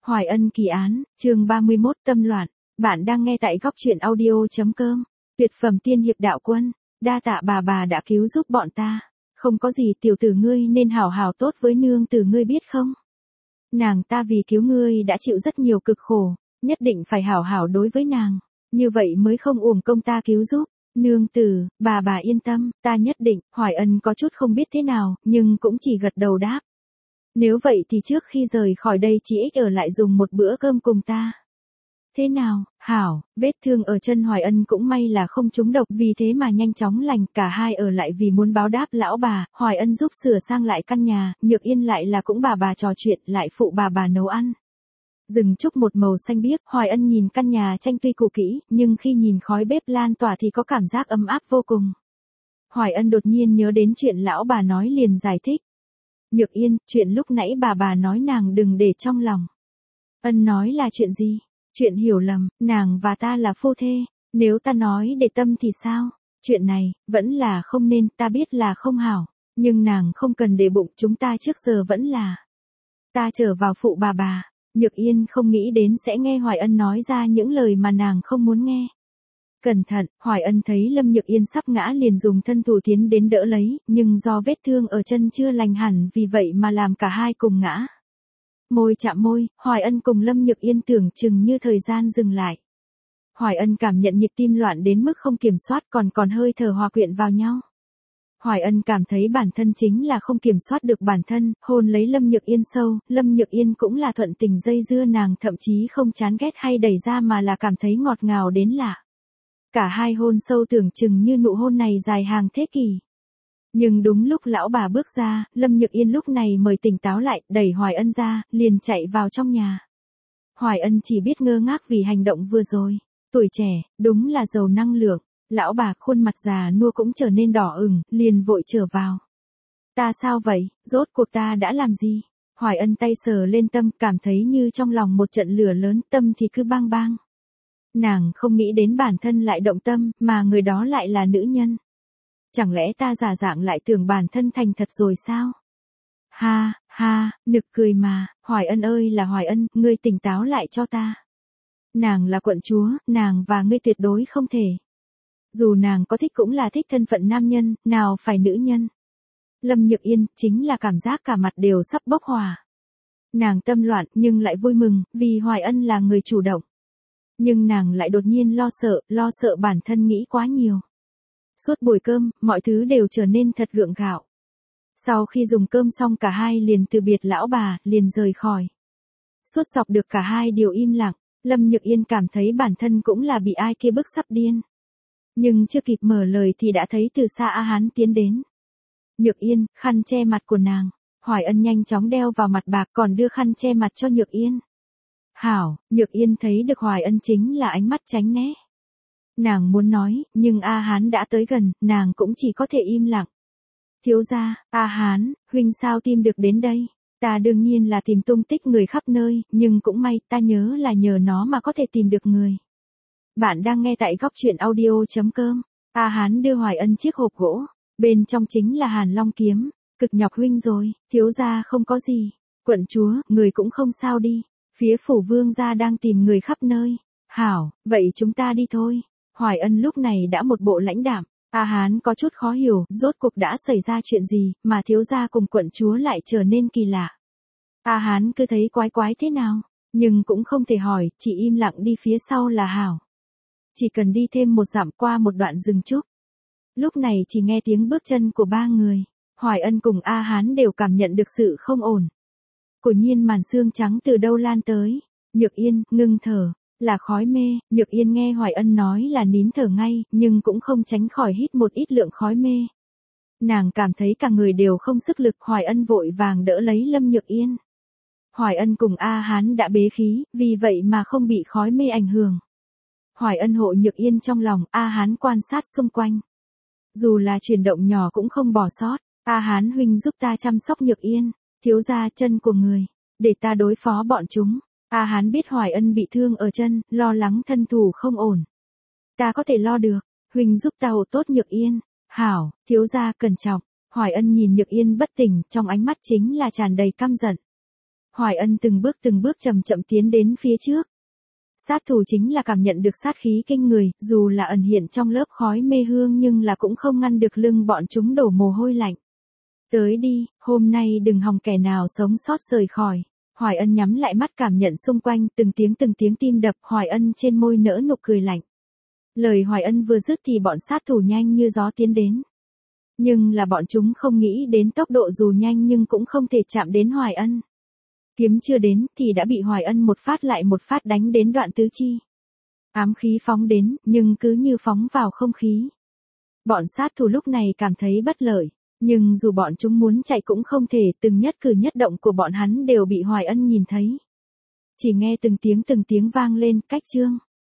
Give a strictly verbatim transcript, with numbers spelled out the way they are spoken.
Hoài Ân kỳ án, chương ba mươi mốt tâm loạn. Bạn đang nghe tại góc truyện audio.com. Tuyệt phẩm tiên hiệp đạo quân, đa tạ bà bà đã cứu giúp bọn ta. Không có gì, tiểu tử ngươi nên hảo hảo tốt với nương tử ngươi biết không? Nàng ta vì cứu ngươi đã chịu rất nhiều cực khổ, nhất định phải hảo hảo đối với nàng, như vậy mới không uổng công ta cứu giúp. Nương tử, bà bà yên tâm, ta nhất định. Hoài Ân có chút không biết thế nào, nhưng cũng chỉ gật đầu đáp. Nếu vậy thì trước khi rời khỏi đây chị ích ở lại dùng một bữa cơm cùng ta. Thế nào, hảo, vết thương ở chân Hoài Ân cũng may là không trúng độc, vì thế mà nhanh chóng lành. Cả hai ở lại vì muốn báo đáp lão bà. Hoài Ân giúp sửa sang lại căn nhà, Nhược Yên lại là cũng bà bà trò chuyện, lại phụ bà bà nấu ăn. Rừng trúc một màu xanh biếc, Hoài Ân nhìn căn nhà tranh tuy cũ kỹ, nhưng khi nhìn khói bếp lan tỏa thì có cảm giác ấm áp vô cùng. Hoài Ân đột nhiên nhớ đến chuyện lão bà nói liền giải thích. Nhược Yên, chuyện lúc nãy bà bà nói nàng đừng để trong lòng. Ân nói là chuyện gì? Chuyện hiểu lầm, nàng và ta là phu thê, nếu ta nói để tâm thì sao? Chuyện này, vẫn là không nên, ta biết là không hảo, nhưng nàng không cần để bụng, chúng ta trước giờ vẫn là. Ta trở vào phụ bà bà. Nhược Yên không nghĩ đến sẽ nghe Hoài Ân nói ra những lời mà nàng không muốn nghe. Cẩn thận, Hoài Ân thấy Lâm Nhược Yên sắp ngã liền dùng thân thủ tiến đến đỡ lấy, nhưng do vết thương ở chân chưa lành hẳn vì vậy mà làm cả hai cùng ngã. Môi chạm môi, Hoài Ân cùng Lâm Nhược Yên tưởng chừng như thời gian dừng lại. Hoài Ân cảm nhận nhịp tim loạn đến mức không kiểm soát, còn còn hơi thở hòa quyện vào nhau. Hoài Ân cảm thấy bản thân chính là không kiểm soát được bản thân, hôn lấy Lâm Nhược Yên sâu, Lâm Nhược Yên cũng là thuận tình dây dưa nàng, thậm chí không chán ghét hay đẩy ra mà là cảm thấy ngọt ngào đến lạ. Cả hai hôn sâu tưởng chừng như nụ hôn này dài hàng thế kỷ. Nhưng đúng lúc lão bà bước ra, Lâm Nhược Yên lúc này mới tỉnh táo lại, đẩy Hoài Ân ra, liền chạy vào trong nhà. Hoài Ân chỉ biết ngơ ngác vì hành động vừa rồi. Tuổi trẻ, đúng là giàu năng lượng. Lão bà khuôn mặt già nua cũng trở nên đỏ ửng, liền vội trở vào. Ta sao vậy, rốt cuộc ta đã làm gì? Hoài Ân tay sờ lên tâm, cảm thấy như trong lòng một trận lửa lớn, tâm thì cứ bang bang. Nàng không nghĩ đến bản thân lại động tâm, mà người đó lại là nữ nhân. Chẳng lẽ ta giả dạng lại tưởng bản thân thành thật rồi sao? Ha, ha, nực cười mà, Hoài Ân ơi là Hoài Ân, ngươi tỉnh táo lại cho ta. Nàng là quận chúa, nàng và ngươi tuyệt đối không thể. Dù nàng có thích cũng là thích thân phận nam nhân, nào phải nữ nhân. Lâm Nhược Yên, chính là cảm giác cả mặt đều sắp bốc hỏa. Nàng tâm loạn nhưng lại vui mừng, vì Hoài Ân là người chủ động. Nhưng nàng lại đột nhiên lo sợ, lo sợ bản thân nghĩ quá nhiều. Suốt buổi cơm, mọi thứ đều trở nên thật gượng gạo. Sau khi dùng cơm xong cả hai liền từ biệt lão bà, liền rời khỏi. Suốt dọc được cả hai đều im lặng, Lâm Nhược Yên cảm thấy bản thân cũng là bị ai kia bức sắp điên. Nhưng chưa kịp mở lời thì đã thấy từ xa A Hán tiến đến. Nhược Yên, khăn che mặt của nàng. Hoài Ân nhanh chóng đeo vào mặt bạc còn đưa khăn che mặt cho Nhược Yên. Hảo, Nhược Yên thấy được Hoài Ân chính là ánh mắt tránh né. Nàng muốn nói, nhưng A Hán đã tới gần, nàng cũng chỉ có thể im lặng. Thiếu gia, A Hán, huynh sao tìm được đến đây? Ta đương nhiên là tìm tung tích người khắp nơi, nhưng cũng may ta nhớ là nhờ nó mà có thể tìm được người. Bạn đang nghe tại góc truyện audio.com. A Hán đưa Hoài Ân chiếc hộp gỗ, bên trong chính là Hàn Long kiếm, cực nhọc huynh rồi, thiếu gia không có gì. Quận chúa, người cũng không sao đi, phía phủ vương gia đang tìm người khắp nơi. Hảo, vậy chúng ta đi thôi. Hoài Ân lúc này đã một bộ lãnh đạm, A Hán có chút khó hiểu, rốt cuộc đã xảy ra chuyện gì, mà thiếu gia cùng quận chúa lại trở nên kỳ lạ. A Hán cứ thấy quái quái thế nào, nhưng cũng không thể hỏi, chỉ im lặng đi phía sau là hảo. Chỉ cần đi thêm một dặm qua một đoạn rừng trúc. Lúc này chỉ nghe tiếng bước chân của ba người, Hoài Ân cùng A Hán đều cảm nhận được sự không ổn. Cổ nhiên màn sương trắng từ đâu lan tới, Nhược Yên, ngưng thở. Là khói mê, Nhược Yên nghe Hoài Ân nói là nín thở ngay, nhưng cũng không tránh khỏi hít một ít lượng khói mê. Nàng cảm thấy cả người đều không sức lực, Hoài Ân vội vàng đỡ lấy Lâm Nhược Yên. Hoài Ân cùng A Hán đã bế khí, vì vậy mà không bị khói mê ảnh hưởng. Hoài Ân hộ Nhược Yên trong lòng, A Hán quan sát xung quanh. Dù là chuyển động nhỏ cũng không bỏ sót, A Hán huynh giúp ta chăm sóc Nhược Yên, thiếu gia chân của người, để ta đối phó bọn chúng. A Hán biết Hoài Ân bị thương ở chân, lo lắng thân thủ không ổn. Ta có thể lo được, huynh giúp ta hộ tốt Nhược Yên. Hảo, thiếu gia cẩn trọng. Hoài Ân nhìn Nhược Yên bất tỉnh, trong ánh mắt chính là tràn đầy căm giận. Hoài Ân từng bước từng bước chậm chậm tiến đến phía trước. Sát thủ chính là cảm nhận được sát khí kinh người, dù là ẩn hiện trong lớp khói mê hương nhưng là cũng không ngăn được lưng bọn chúng đổ mồ hôi lạnh. Tới đi, hôm nay đừng hòng kẻ nào sống sót rời khỏi. Hoài Ân nhắm lại mắt cảm nhận xung quanh, từng tiếng từng tiếng tim đập, Hoài Ân trên môi nở nụ cười lạnh. Lời Hoài Ân vừa dứt thì bọn sát thủ nhanh như gió tiến đến. Nhưng là bọn chúng không nghĩ đến tốc độ dù nhanh nhưng cũng không thể chạm đến Hoài Ân. Kiếm chưa đến thì đã bị Hoài Ân một phát lại một phát đánh đến đoạn tứ chi. Ám khí phóng đến, nhưng cứ như phóng vào không khí. Bọn sát thủ lúc này cảm thấy bất lợi, nhưng dù bọn chúng muốn chạy cũng không thể, từng nhất cử nhất động của bọn hắn đều bị Hoài Ân nhìn thấy. Chỉ nghe từng tiếng từng tiếng vang lên, cách chương.